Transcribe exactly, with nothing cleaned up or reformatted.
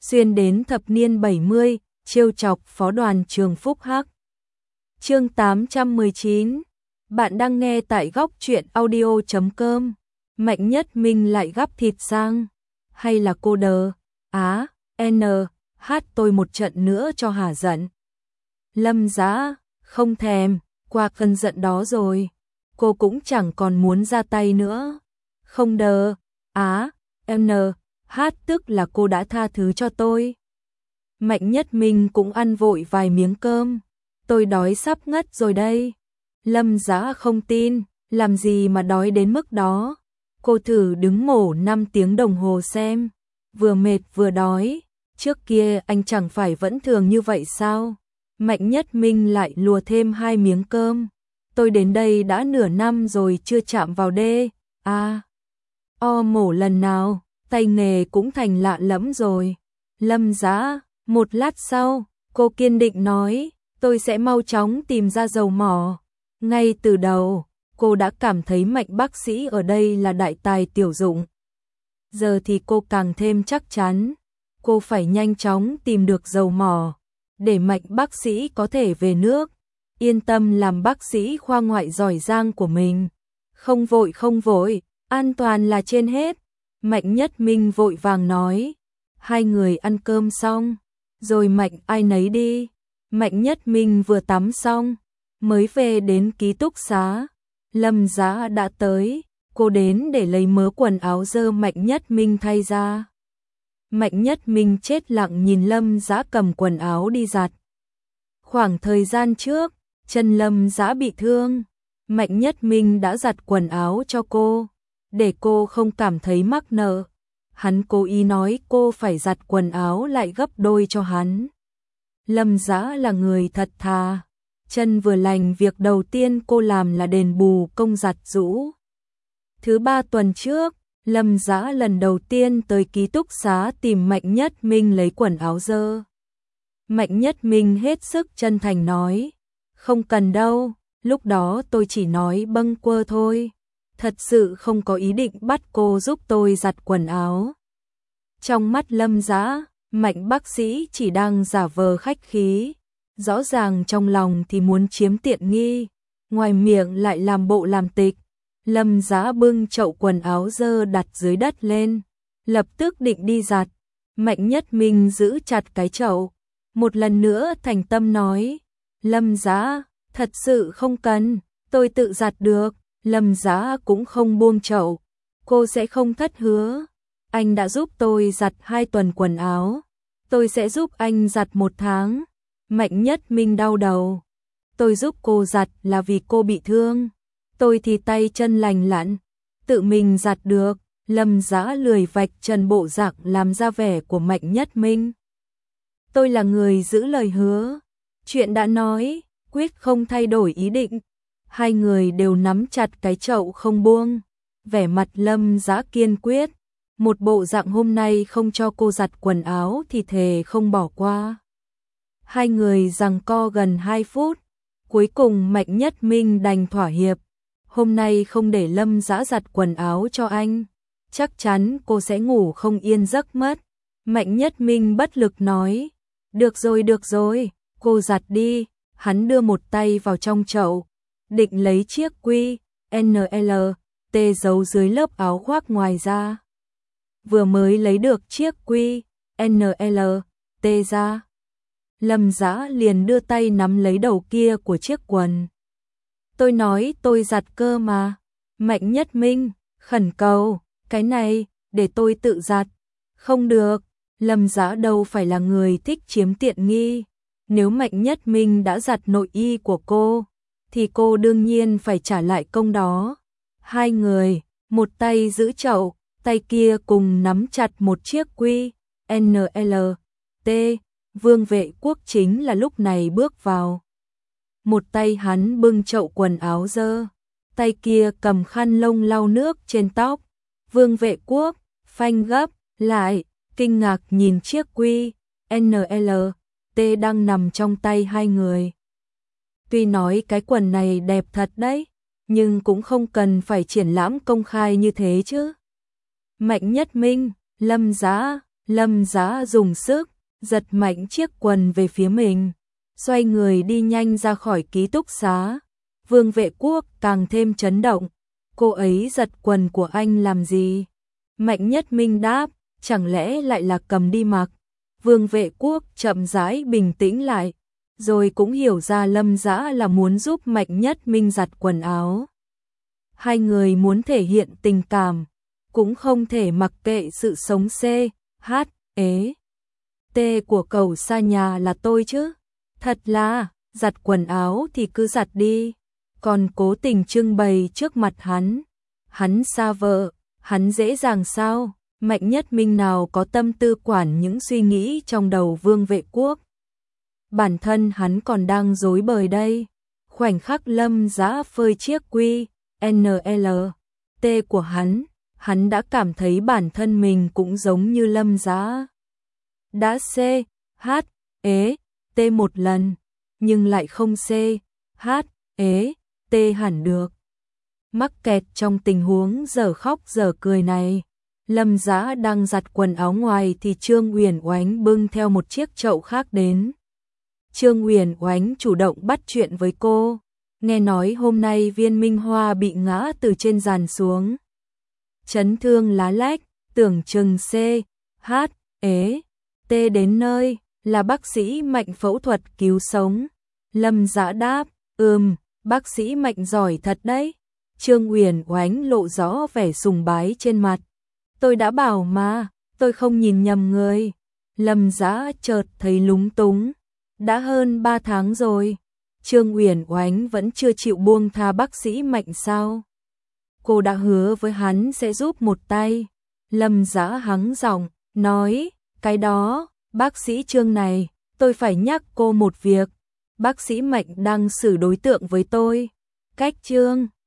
xuyên đến thập niên bảy mươi, trêu chọc phó đoàn trường Phúc Hắc. Chương tám trăm mười chín. Bạn đang nghe tại góc truyện audio chấm com. Mạnh Nhất Minh lại gắp thịt sang. Hay là cô đờ? Á, N, hát tôi một trận nữa cho hả giận. Lâm Dã, không thèm, qua cơn giận đó rồi. Cô cũng chẳng còn muốn ra tay nữa. Không đờ, Á, N, hát tức là cô đã tha thứ cho tôi. Mạnh Nhất Minh cũng ăn vội vài miếng cơm. Tôi đói sắp ngất rồi đây. Lâm Dã không tin, làm gì mà đói đến mức đó. Cô thử đứng mổ năm tiếng đồng hồ xem. Vừa mệt vừa đói. Trước kia anh chẳng phải vẫn thường như vậy sao? Mạnh Nhất Minh lại lùa thêm hai miếng cơm. Tôi đến đây đã nửa năm rồi chưa chạm vào đê. À, o mổ lần nào, tay nghề cũng thành lạ lẫm rồi. Lâm Dã, một lát sau, cô kiên định nói, tôi sẽ mau chóng tìm ra dầu mỏ. Ngay từ đầu, cô đã cảm thấy Mạnh bác sĩ ở đây là đại tài tiểu dụng. Giờ thì cô càng thêm chắc chắn, cô phải nhanh chóng tìm được dầu mỏ, để Mạnh bác sĩ có thể về nước, yên tâm làm bác sĩ khoa ngoại giỏi giang của mình. Không vội không vội, an toàn là trên hết. Mạnh Nhất Minh vội vàng nói. Hai người ăn cơm xong, rồi Mạnh ai nấy đi. Mạnh Nhất Minh vừa tắm xong, mới về đến ký túc xá. Lâm Dã đã tới, cô đến để lấy mớ quần áo dơ Mạnh Nhất Minh thay ra. Mạnh Nhất Minh chết lặng nhìn Lâm Dã cầm quần áo đi giặt. Khoảng thời gian trước, chân Lâm Dã bị thương, Mạnh Nhất Minh đã giặt quần áo cho cô, để cô không cảm thấy mắc nợ. Hắn cố ý nói cô phải giặt quần áo lại gấp đôi cho hắn. Lâm Dã là người thật thà, chân vừa lành việc đầu tiên cô làm là đền bù công giặt giũ. Thứ ba tuần trước, Lâm Dã lần đầu tiên tới ký túc xá tìm Mạnh Nhất Minh lấy quần áo dơ. Mạnh Nhất Minh hết sức chân thành nói, không cần đâu, lúc đó tôi chỉ nói bâng quơ thôi. Thật sự không có ý định bắt cô giúp tôi giặt quần áo. Trong mắt Lâm Dã, Mạnh bác sĩ chỉ đang giả vờ khách khí, rõ ràng trong lòng thì muốn chiếm tiện nghi, ngoài miệng lại làm bộ làm tịch. Lâm Dã bưng chậu quần áo dơ đặt dưới đất lên, lập tức định đi giặt. Mạnh Nhất Minh giữ chặt cái chậu, một lần nữa thành tâm nói, Lâm Dã, thật sự không cần, tôi tự giặt được. Lâm Dã cũng không buông chậu, cô sẽ không thất hứa. Anh đã giúp tôi giặt hai tuần quần áo, tôi sẽ giúp anh giặt một tháng. Mạnh Nhất Minh đau đầu, tôi giúp cô giặt là vì cô bị thương, tôi thì tay chân lành lặn, tự mình giặt được. Lâm Dã lười vạch trần bộ dạng làm ra vẻ của Mạnh Nhất Minh. Tôi là người giữ lời hứa, chuyện đã nói, quyết không thay đổi ý định. Hai người đều nắm chặt cái chậu không buông, vẻ mặt Lâm Dã kiên quyết, một bộ dạng hôm nay không cho cô giặt quần áo thì thề không bỏ qua. Hai người giằng co gần hai phút, cuối cùng Mạnh Nhất Minh đành thỏa hiệp, hôm nay không để Lâm Dã giặt quần áo cho anh, chắc chắn cô sẽ ngủ không yên giấc mất. Mạnh Nhất Minh bất lực nói, được rồi được rồi, cô giặt đi. Hắn đưa một tay vào trong chậu, định lấy chiếc quy en lờ tê giấu dưới lớp áo khoác ngoài ra. Vừa mới lấy được chiếc quy en lờ tê ra, Lâm Dã liền đưa tay nắm lấy đầu kia của chiếc quần. Tôi nói tôi giặt cơ mà. Mạnh Nhất Minh khẩn cầu, cái này để tôi tự giặt. Không được, Lâm Dã đâu phải là người thích chiếm tiện nghi. Nếu Mạnh Nhất Minh đã giặt nội y của cô, thì cô đương nhiên phải trả lại công đó. Hai người, một tay giữ chậu, tay kia cùng nắm chặt một chiếc quy en lờ tê. Vương Vệ Quốc chính là lúc này bước vào. Một tay hắn bưng chậu quần áo dơ, tay kia cầm khăn lông lau nước trên tóc. Vương Vệ Quốc phanh gấp lại, kinh ngạc nhìn chiếc quy en lờ tê đang nằm trong tay hai người. Tuy nói cái quần này đẹp thật đấy, nhưng cũng không cần phải triển lãm công khai như thế chứ. Mạnh Nhất Minh, Lâm Dã, Lâm Dã dùng sức, giật mạnh chiếc quần về phía mình, xoay người đi nhanh ra khỏi ký túc xá. Vương Vệ Quốc càng thêm chấn động, cô ấy giật quần của anh làm gì? Mạnh Nhất Minh đáp, chẳng lẽ lại là cầm đi mặc? Vương Vệ Quốc chậm rãi bình tĩnh lại, rồi cũng hiểu ra Lâm Dã là muốn giúp Mạnh Nhất Minh giặt quần áo. Hai người muốn thể hiện tình cảm, cũng không thể mặc kệ sự sống C, H, ế, T của cậu xa nhà là tôi chứ. Thật là, giặt quần áo thì cứ giặt đi, còn cố tình trưng bày trước mặt hắn. Hắn xa vợ, hắn dễ dàng sao? Mạnh Nhất Minh nào có tâm tư quản những suy nghĩ trong đầu Vương Vệ Quốc. Bản thân hắn còn đang rối bời đây. Khoảnh khắc Lâm Dã phơi chiếc quy en lờ tê của hắn, hắn đã cảm thấy bản thân mình cũng giống như Lâm Dã. Đã C, H, ế, T một lần, nhưng lại không C, H, ế, T hẳn được. Mắc kẹt trong tình huống giờ khóc giờ cười này, Lâm Dã đang giặt quần áo ngoài thì Trương Uyển Oánh bưng theo một chiếc chậu khác đến. Trương Uyển Oánh chủ động bắt chuyện với cô, nghe nói hôm nay Viên Minh Hoa bị ngã từ trên giàn xuống. Chấn thương lá lách, tưởng chừng C, H, ế, T đến nơi, là bác sĩ Mạnh phẫu thuật cứu sống. Lâm Dã đáp, ừm, bác sĩ Mạnh giỏi thật đấy. Trương Uyển Oánh lộ rõ vẻ sùng bái trên mặt. Tôi đã bảo mà, tôi không nhìn nhầm người. Lâm Dã chợt thấy lúng túng. Đã hơn ba tháng rồi, Trương Uyển Oánh vẫn chưa chịu buông tha bác sĩ Mạnh sao? Cô đã hứa với hắn sẽ giúp một tay. Lâm Dã hắng giọng, nói, cái đó, bác sĩ Trương này, tôi phải nhắc cô một việc. Bác sĩ Mạnh đang xử đối tượng với tôi. Cách Trương